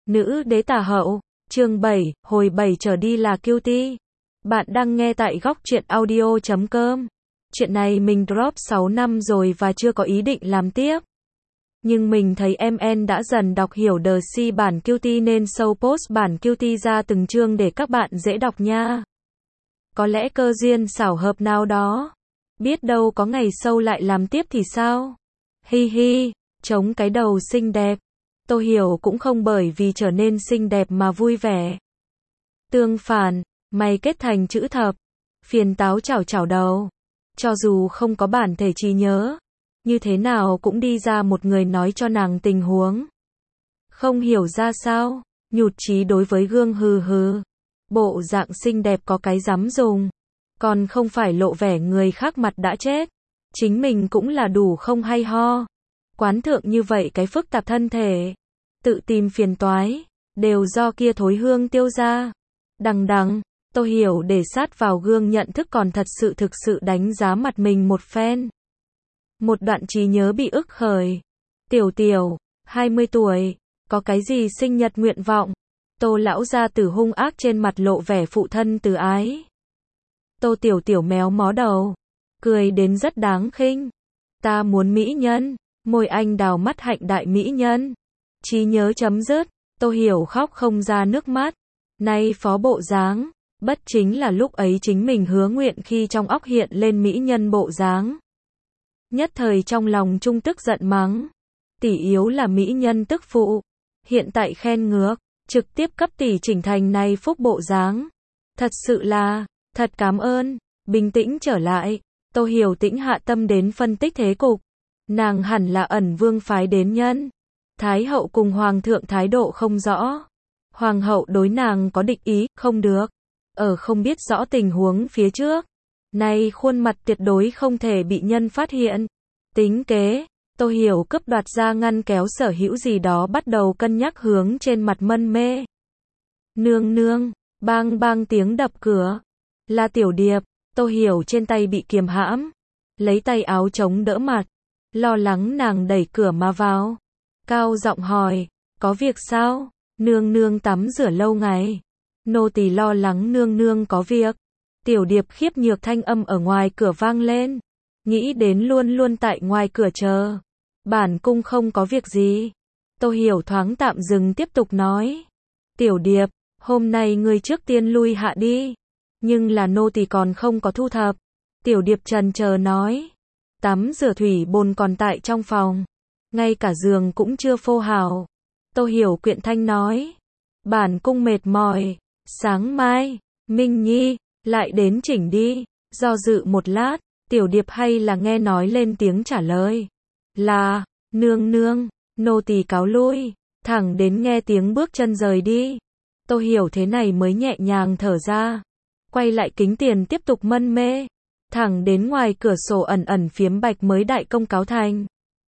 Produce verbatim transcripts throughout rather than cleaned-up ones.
Nữ đế tả hậu, chương bảy, hồi bảy trở đi là cutie. Bạn đang nghe tại góc truyện audio chấm com. Chuyện này mình drop sáu năm rồi và chưa có ý định làm tiếp. Nhưng mình thấy em en đã dần đọc hiểu The C bản cutie nên sâu post bản cutie ra từng chương để các bạn dễ đọc nha. Có lẽ cơ duyên xảo hợp nào đó. Biết đâu có ngày sâu lại làm tiếp thì sao? Hi hi, chống cái đầu xinh đẹp. Tôi hiểu cũng không bởi vì trở nên xinh đẹp mà vui vẻ. Tương phản, mày kết thành chữ thập. Phiền táo chảo chảo đầu. Cho dù không có bản thể trí nhớ, như thế nào cũng đi ra một người nói cho nàng tình huống. Không hiểu ra sao, nhụt chí đối với gương hừ hừ. Bộ dạng xinh đẹp có cái dám dùng. Còn không phải lộ vẻ người khác mặt đã chết. Chính mình cũng là đủ không hay ho. Quán thượng như vậy cái phức tạp thân thể. Tự tìm phiền toái. Đều do kia thối hương tiêu ra. Đằng đằng, tôi hiểu để sát vào gương nhận thức còn thật sự thực sự đánh giá mặt mình một phen. Một đoạn trí nhớ bị ức khởi. Tiểu tiểu, hai mươi tuổi, có cái gì sinh nhật nguyện vọng? Tô lão gia tử hung ác trên mặt lộ vẻ phụ thân từ ái. Tô tiểu tiểu méo mó đầu, cười đến rất đáng khinh. Ta muốn mỹ nhân, môi anh đào mắt hạnh đại mỹ nhân. Trí nhớ chấm dứt, Tô hiểu khóc không ra nước mắt. Nay phó bộ dáng, bất chính là lúc ấy chính mình hứa nguyện khi trong óc hiện lên mỹ nhân bộ dáng. Nhất thời trong lòng trung tức giận mắng. Tỷ yếu là mỹ nhân tức phụ. Hiện tại khen ngược, trực tiếp cấp tỷ chỉnh thành này phúc bộ dáng. Thật sự là, thật cảm ơn. Bình tĩnh trở lại, Tô hiểu tĩnh hạ tâm đến phân tích thế cục. Nàng hẳn là ẩn vương phái đến nhân. Thái hậu cùng hoàng thượng thái độ không rõ. Hoàng hậu đối nàng có địch ý, không được. Ở không biết rõ tình huống phía trước. Nay khuôn mặt tuyệt đối không thể bị nhân phát hiện. Tính kế, Tô hiểu cấp đoạt ra ngăn kéo sở hữu gì đó bắt đầu cân nhắc hướng trên mặt mân mê. Nương nương, bang bang tiếng đập cửa. Là Tiểu Điệp, Tô hiểu trên tay bị kiềm hãm. Lấy tay áo chống đỡ mặt. Lo lắng nàng đẩy cửa mà vào. Cao giọng hỏi, có việc sao? Nương nương tắm rửa lâu ngày. Nô tỳ lo lắng nương nương có việc. Tiểu Điệp khiếp nhược thanh âm ở ngoài cửa vang lên. Nghĩ đến luôn luôn tại ngoài cửa chờ. Bản cung không có việc gì. Tô hiểu thoáng tạm dừng tiếp tục nói. Tiểu Điệp, hôm nay ngươi trước tiên lui hạ đi. Nhưng là nô tỳ còn không có thu thập. Tiểu Điệp trần chờ nói. Tắm rửa thủy bồn còn tại trong phòng. Ngay cả giường cũng chưa phô hào. Tô hiểu quyện thanh nói. Bản cung mệt mỏi. Sáng mai, Minh Nhi, lại đến chỉnh đi. Do dự một lát, Tiểu Điệp hay là nghe nói lên tiếng trả lời. Là, nương nương, nô tỳ cáo lui. Thẳng đến nghe tiếng bước chân rời đi. Tô hiểu thế này mới nhẹ nhàng thở ra. Quay lại kính tiền tiếp tục mân mê. Thẳng đến ngoài cửa sổ ẩn ẩn phiếm bạch mới đại công cáo thành.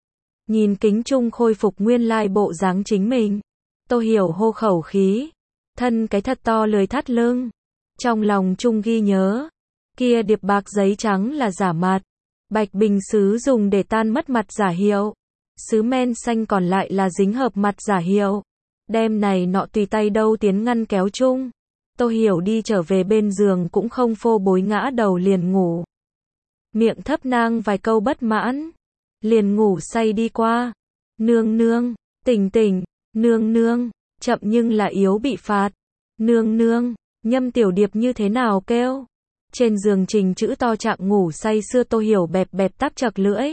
Nhìn kính chung khôi phục nguyên lai bộ dáng chính mình. Tô hiểu hô khẩu khí. Thân cái thật to lười thắt lưng. Trong lòng chung ghi nhớ. Kia điệp bạc giấy trắng là giả mặt. Bạch bình sứ dùng để tan mất mặt giả hiệu. Sứ men xanh còn lại là dính hợp mặt giả hiệu. Đem này nọ tùy tay đâu tiến ngăn kéo chung. Tô hiểu đi trở về bên giường cũng không phô bối ngã đầu liền ngủ. Miệng thấp nang vài câu bất mãn. Liền ngủ say đi qua. Nương nương, tỉnh tỉnh, nương nương, chậm nhưng là yếu bị phạt. Nương nương, Nhâm Tiểu Điệp như thế nào kêu? Trên giường trình chữ to trạng ngủ say sưa Tô hiểu bẹp bẹp táp chật lưỡi.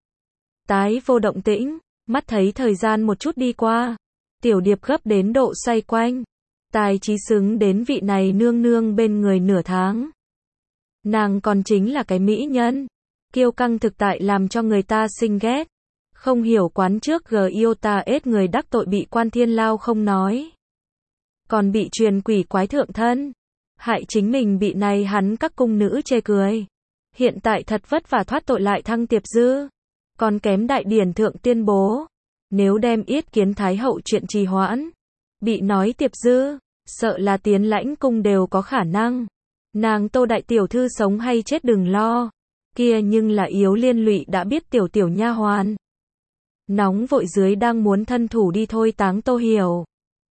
Tái vô động tĩnh, mắt thấy thời gian một chút đi qua. Tiểu Điệp gấp đến độ xoay quanh. Tài trí xứng đến vị này nương nương bên người nửa tháng. Nàng còn chính là cái mỹ nhân. Kiêu căng thực tại làm cho người ta sinh ghét. Không hiểu quán trước g yêu ta ết người đắc tội bị quan thiên lao không nói. Còn bị truyền quỷ quái thượng thân. Hại chính mình bị này hắn các cung nữ chê cười. Hiện tại thật vất vả thoát tội lại thăng tiệp dư. Còn kém đại điển thượng tuyên bố. Nếu đem yết kiến thái hậu chuyện trì hoãn. Bị nói tiệp dư. Sợ là tiến lãnh cung đều có khả năng. Nàng Tô đại tiểu thư sống hay chết đừng lo. Kia nhưng là yếu liên lụy đã biết tiểu tiểu nha hoàn. Nóng vội dưới đang muốn thân thủ đi thôi táng Tô hiểu.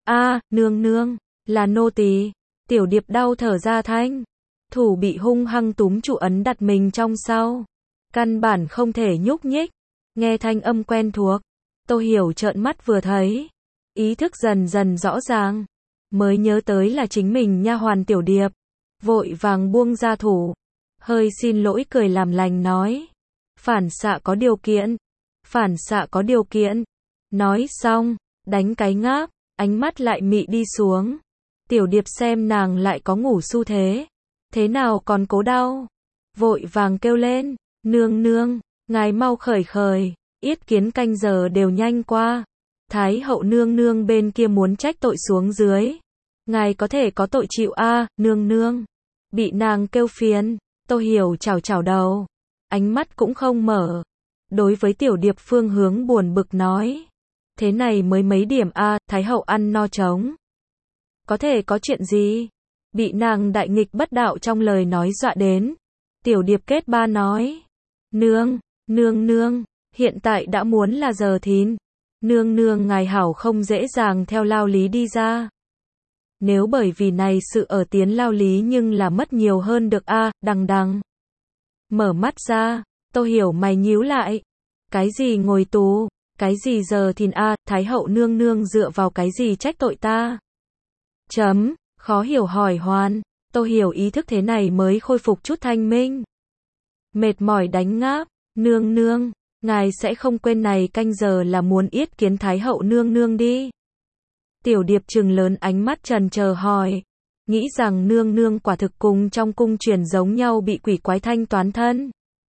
A, nương nương, là nô tỳ. Tiểu điệp đau thở ra thanh. Thủ bị hung hăng túm trụ ấn đặt mình trong sau. Căn bản không thể nhúc nhích. Nghe thanh âm quen thuộc. Tô Hiểu trợn mắt vừa thấy. Ý thức dần dần rõ ràng. Mới nhớ tới là chính mình nha hoàn tiểu điệp. Vội vàng buông ra thủ. Hơi xin lỗi cười làm lành nói. Phản xạ có điều kiện. Phản xạ có điều kiện. Nói xong, đánh cái ngáp, ánh mắt lại mị đi xuống. Tiểu điệp xem nàng lại có ngủ xu thế. Thế nào còn cố đau. Vội vàng kêu lên. Nương nương, ngài mau khởi khởi. Yết kiến canh giờ đều nhanh qua. Thái hậu nương nương bên kia muốn trách tội xuống dưới. Ngài có thể có tội chịu a, à, nương nương. Bị nàng kêu phiền, Tô Hiểu chào chào đầu. Ánh mắt cũng không mở. Đối với tiểu điệp phương hướng buồn bực nói. Thế này mới mấy điểm a, à, Thái hậu ăn no trống. Có thể có chuyện gì? Bị nàng đại nghịch bất đạo trong lời nói dọa đến. Tiểu điệp kết ba nói. Nương, nương nương, hiện tại đã muốn là giờ thìn. Nương nương ngài hảo không dễ dàng theo lao lý đi ra. Nếu bởi vì này sự ở tiến lao lý nhưng là mất nhiều hơn được a, à, đằng đằng. Mở mắt ra, Tô Hiểu mày nhíu lại. Cái gì ngồi tù, cái gì giờ thìn a, à, Thái hậu nương nương dựa vào cái gì trách tội ta? Chấm, khó hiểu hỏi hoàn, Tô Hiểu ý thức thế này mới khôi phục chút thanh minh. Mệt mỏi đánh ngáp, nương nương, ngài sẽ không quên này canh giờ là muốn yết kiến Thái hậu nương nương đi. Tiểu điệp trừng lớn ánh mắt trần chờ hỏi. Nghĩ rằng nương nương quả thực cùng trong cung truyền giống nhau bị quỷ quái thanh toán thân.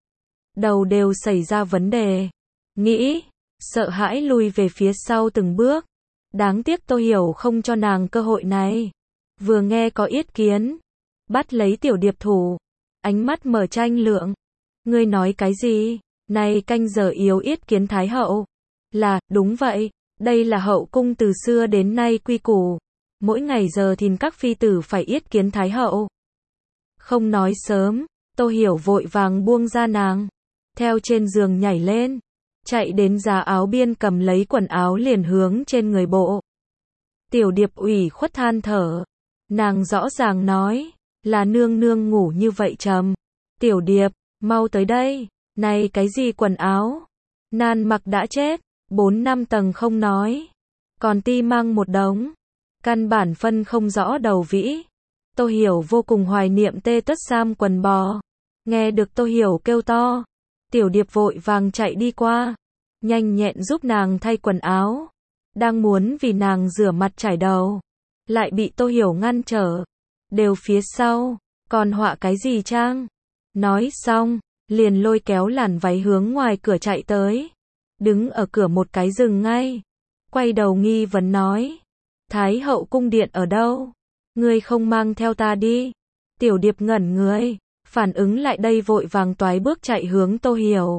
Đầu đều xảy ra vấn đề. Nghĩ, sợ hãi lùi về phía sau từng bước. Đáng tiếc Tô Hiểu không cho nàng cơ hội này. Vừa nghe có yết kiến. Bắt lấy tiểu điệp thủ. Ánh mắt mở tranh lượng. Ngươi nói cái gì? Này canh giờ yếu yết kiến Thái hậu. Là, đúng vậy. Đây là hậu cung từ xưa đến nay quy củ. Mỗi ngày giờ thìn các phi tử phải yết kiến Thái hậu. Không nói sớm, Tô Hiểu vội vàng buông ra nàng. Theo trên giường nhảy lên. Chạy đến giá áo biên cầm lấy quần áo liền hướng trên người bộ. Tiểu điệp ủy khuất than thở. Nàng rõ ràng nói. Là nương nương ngủ như vậy trầm. Tiểu điệp, mau tới đây. Này cái gì quần áo? Nan mặc đã chết. Bốn năm tầng không nói. Còn ti mang một đống. Căn bản phân không rõ đầu vĩ. Tô Hiểu vô cùng hoài niệm tê tất sam quần bò. Nghe được Tô Hiểu kêu to. Tiểu điệp vội vàng chạy đi qua. Nhanh nhẹn giúp nàng thay quần áo. Đang muốn vì nàng rửa mặt chải đầu. Lại bị Tô Hiểu ngăn trở. Đều phía sau. Còn họa cái gì trang? Nói xong. Liền lôi kéo làn váy hướng ngoài cửa chạy tới. Đứng ở cửa một cái dừng ngay. Quay đầu nghi vấn nói. Thái hậu cung điện ở đâu? Ngươi không mang theo ta đi. Tiểu điệp ngẩn người. Phản ứng lại đây vội vàng toái bước chạy hướng Tô Hiểu.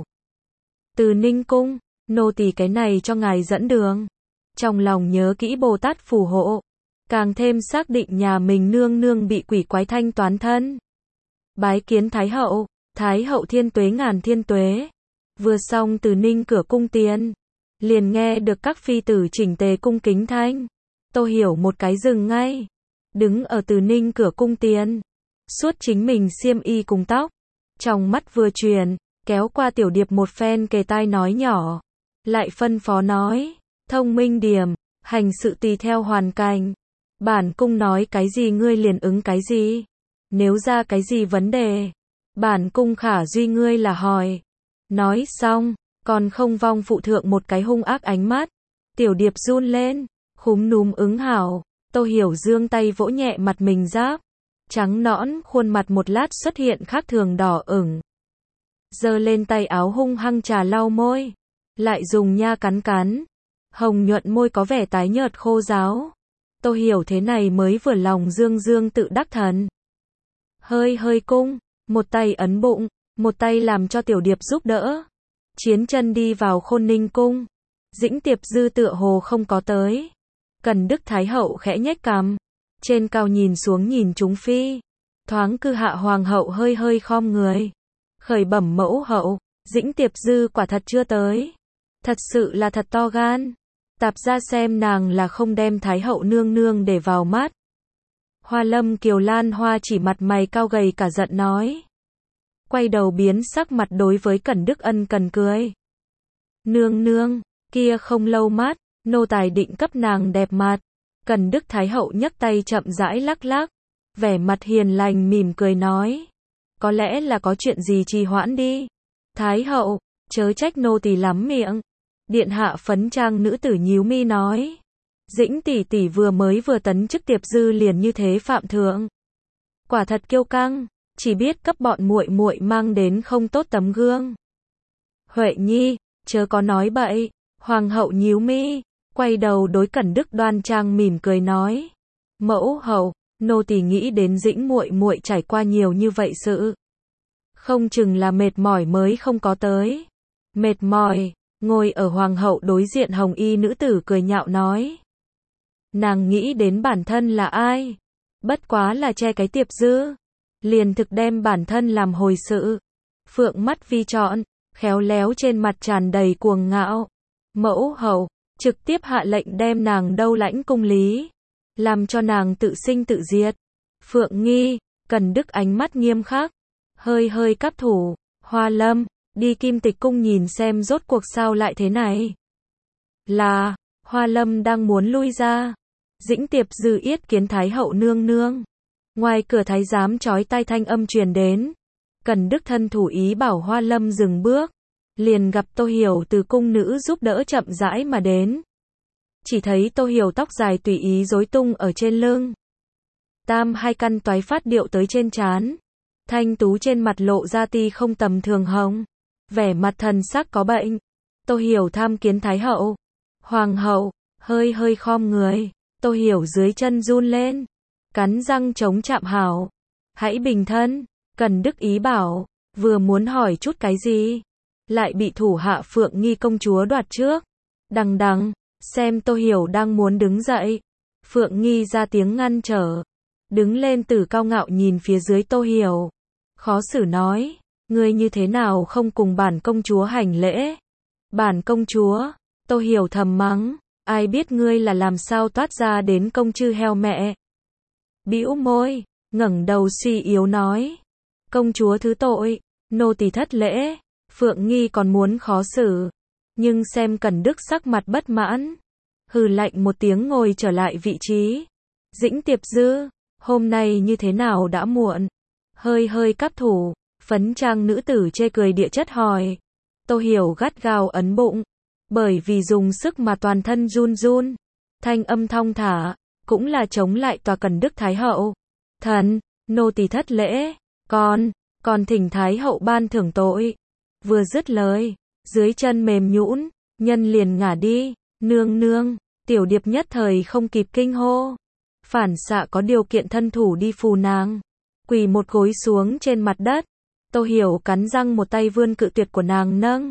Từ Ninh cung. Nô tỳ cái này cho ngài dẫn đường. Trong lòng nhớ kỹ Bồ Tát phù hộ. Càng thêm xác định nhà mình nương nương bị quỷ quái thanh toán thân. Bái kiến Thái hậu. Thái hậu thiên tuế ngàn thiên tuế. Vừa xong từ Ninh cửa cung tiền. Liền nghe được các phi tử chỉnh tề cung kính thanh. Tô Hiểu một cái dừng ngay. Đứng ở từ Ninh cửa cung tiền. Suốt chính mình xiêm y cùng tóc. Trong mắt vừa truyền. Kéo qua tiểu điệp một phen kề tai nói nhỏ. Lại phân phó nói. Thông minh điểm. Hành sự tùy theo hoàn cảnh. Bản cung nói cái gì ngươi liền ứng cái gì. Nếu ra cái gì vấn đề. Bản cung khả duy ngươi là hỏi. Nói xong, còn không vong phụ thượng một cái hung ác ánh mắt. Tiểu điệp run lên, khúm núm ứng hảo. Tô Hiểu giương tay vỗ nhẹ mặt mình giáp. Trắng nõn, khuôn mặt một lát xuất hiện khác thường đỏ ửng. Giơ lên tay áo hung hăng trà lau môi. Lại dùng nha cắn cắn. Hồng nhuận môi có vẻ tái nhợt khô ráo. Tô Hiểu thế này mới vừa lòng dương dương tự đắc thần. Hơi hơi cung, một tay ấn bụng. Một tay làm cho tiểu điệp giúp đỡ. Chiến chân đi vào Khôn Ninh cung. Dĩnh Tiệp Dư tựa hồ không có tới. Cần Đức Thái hậu khẽ nhếch cằm. Trên cao nhìn xuống nhìn chúng phi. Thoáng cư hạ hoàng hậu hơi hơi khom người. Khởi bẩm mẫu hậu. Dĩnh Tiệp Dư quả thật chưa tới. Thật sự là thật to gan. Tạp ra xem nàng là không đem Thái hậu nương nương để vào mắt. Hoa Lâm Kiều Lan Hoa chỉ mặt mày cao gầy cả giận nói. Quay đầu biến sắc mặt đối với Cẩn Đức ân cần cười. Nương nương, kia không lâu mát, nô tài định cấp nàng đẹp mặt. Cẩn Đức Thái hậu nhấc tay chậm rãi lắc lắc, vẻ mặt hiền lành mỉm cười nói. Có lẽ là có chuyện gì trì hoãn đi. Thái hậu, chớ trách nô tỳ lắm miệng. Điện hạ phấn trang nữ tử nhíu mi nói. Dĩnh tỷ tỷ vừa mới vừa tấn chức tiệp dư liền như thế phạm thượng. Quả thật kiêu căng, chỉ biết cấp bọn muội muội mang đến không tốt tấm gương. Huệ Nhi, chớ có nói bậy. Hoàng hậu nhíu mi, quay đầu đối Cẩn Đức đoan trang mỉm cười nói. Mẫu hậu, nô tỳ nghĩ đến Dĩnh muội muội trải qua nhiều như vậy sự. Không chừng là mệt mỏi mới không có tới. Mệt mỏi, ngồi ở hoàng hậu đối diện hồng y nữ tử cười nhạo nói. Nàng nghĩ đến bản thân là ai? Bất quá là che cái tiệp dư. Liền thực đem bản thân làm hồi sự. Phượng mắt vi trọn, khéo léo trên mặt tràn đầy cuồng ngạo. Mẫu hậu, trực tiếp hạ lệnh đem nàng đâu lãnh cung lý. Làm cho nàng tự sinh tự diệt. Phượng Nghi, Cẩn Đức ánh mắt nghiêm khắc. Hơi hơi cắp thủ. Hoa Lâm, đi Kim Tịch cung nhìn xem rốt cuộc sao lại thế này. Là, Hoa Lâm đang muốn lui ra. Dĩnh tiệp dư yết kiến Thái hậu nương nương. Ngoài cửa thái giám chói tai thanh âm truyền đến. Cẩn Đức thân thủ ý bảo Hoa Lâm dừng bước. Liền gặp Tô Hiểu từ cung nữ giúp đỡ chậm rãi mà đến. Chỉ thấy Tô Hiểu tóc dài tùy ý rối tung ở trên lưng. Tam hai căn toái phát điệu tới trên trán. Thanh tú trên mặt lộ ra ti không tầm thường hồng. Vẻ mặt thần sắc có bệnh. Tô Hiểu tham kiến Thái hậu. Hoàng hậu, hơi hơi khom người. Tô Hiểu dưới chân run lên. Cắn răng chống chạm hảo. Hãy bình thân. Cẩn Đức ý bảo. Vừa muốn hỏi chút cái gì. Lại bị thủ hạ Phượng Nghi công chúa đoạt trước. Đằng đằng. Xem Tô Hiểu đang muốn đứng dậy. Phượng Nghi ra tiếng ngăn trở. Đứng lên từ cao ngạo nhìn phía dưới Tô Hiểu. Khó xử nói. Ngươi như thế nào không cùng bản công chúa hành lễ? Bản công chúa. Tô Hiểu thầm mắng. Ai biết ngươi là làm sao toát ra đến công chư heo mẹ. Bĩu môi. ngẩng đầu suy yếu nói. Công chúa thứ tội. Nô tỳ thất lễ. Phượng Nghi còn muốn khó xử. Nhưng xem Cẩn Đức sắc mặt bất mãn. Hừ lạnh một tiếng ngồi trở lại vị trí. Dĩnh tiệp dư. Hôm nay như thế nào đã muộn. Hơi hơi cắp thủ. Phấn trang nữ tử chê cười địa chất hỏi. Tô Hiểu gắt gao ấn bụng. Bởi vì dùng sức mà toàn thân run run. Thanh âm thong thả. Cũng là chống lại tòa Cẩn Đức Thái hậu. Thần, nô tỳ thất lễ. Con, còn thỉnh Thái hậu ban thưởng tội. Vừa dứt lời. Dưới chân mềm nhũn. Nhân liền ngả đi. Nương nương. Tiểu điệp nhất thời không kịp kinh hô. Phản xạ có điều kiện thân thủ đi phù nàng. Quỳ một gối xuống trên mặt đất. Tô Hiểu cắn răng một tay vươn cự tuyệt của nàng nâng.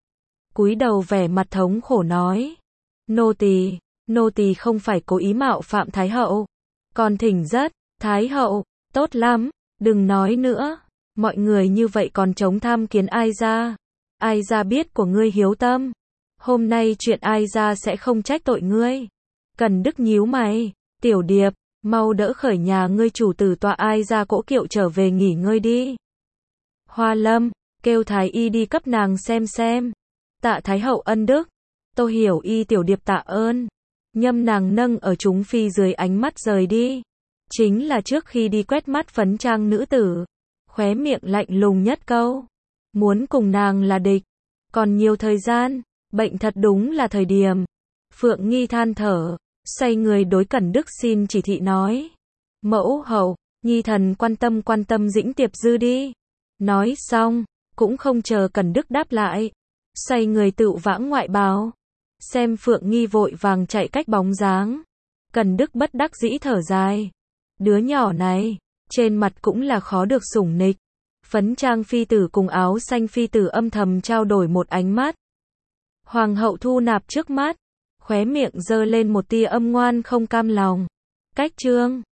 Cúi đầu vẻ mặt thống khổ nói. Nô tỳ, nô tỳ không phải cố ý mạo phạm Thái hậu. Còn thỉnh rất, Thái hậu, tốt lắm, đừng nói nữa. Mọi người như vậy còn chống tham kiến ai ra. Ai ra biết của ngươi hiếu tâm. Hôm nay chuyện ai ra sẽ không trách tội ngươi. Cẩn Đức nhíu mày. Tiểu điệp, mau đỡ khởi nhà ngươi chủ tử tọa ai ra cỗ kiệu trở về nghỉ ngơi đi. Hoa Lâm, kêu Thái y đi cấp nàng xem xem. Tạ Thái hậu ân đức. Tô Hiểu y tiểu điệp tạ ơn. Nhâm nàng nâng ở chúng phi dưới ánh mắt rời đi. Chính là trước khi đi quét mắt phấn trang nữ tử. Khóe miệng lạnh lùng nhất câu. Muốn cùng nàng là địch. Còn nhiều thời gian. Bệnh thật đúng là thời điểm. Phượng Nghi than thở. Xoay người đối Cẩn Đức xin chỉ thị nói. Mẫu hậu, nhi thần quan tâm quan tâm Dĩnh tiệp dư đi. Nói xong, cũng không chờ Cẩn Đức đáp lại. Xoay người tự vãng ngoại bào. Xem Phượng Nghi vội vàng chạy cách bóng dáng. Cẩn Đức bất đắc dĩ thở dài. Đứa nhỏ này, trên mặt cũng là khó được sủng nịch. Phấn trang phi tử cùng áo xanh phi tử âm thầm trao đổi một ánh mắt. Hoàng hậu thu nạp trước mắt. Khóe miệng giơ lên một tia âm ngoan không cam lòng. Cách chương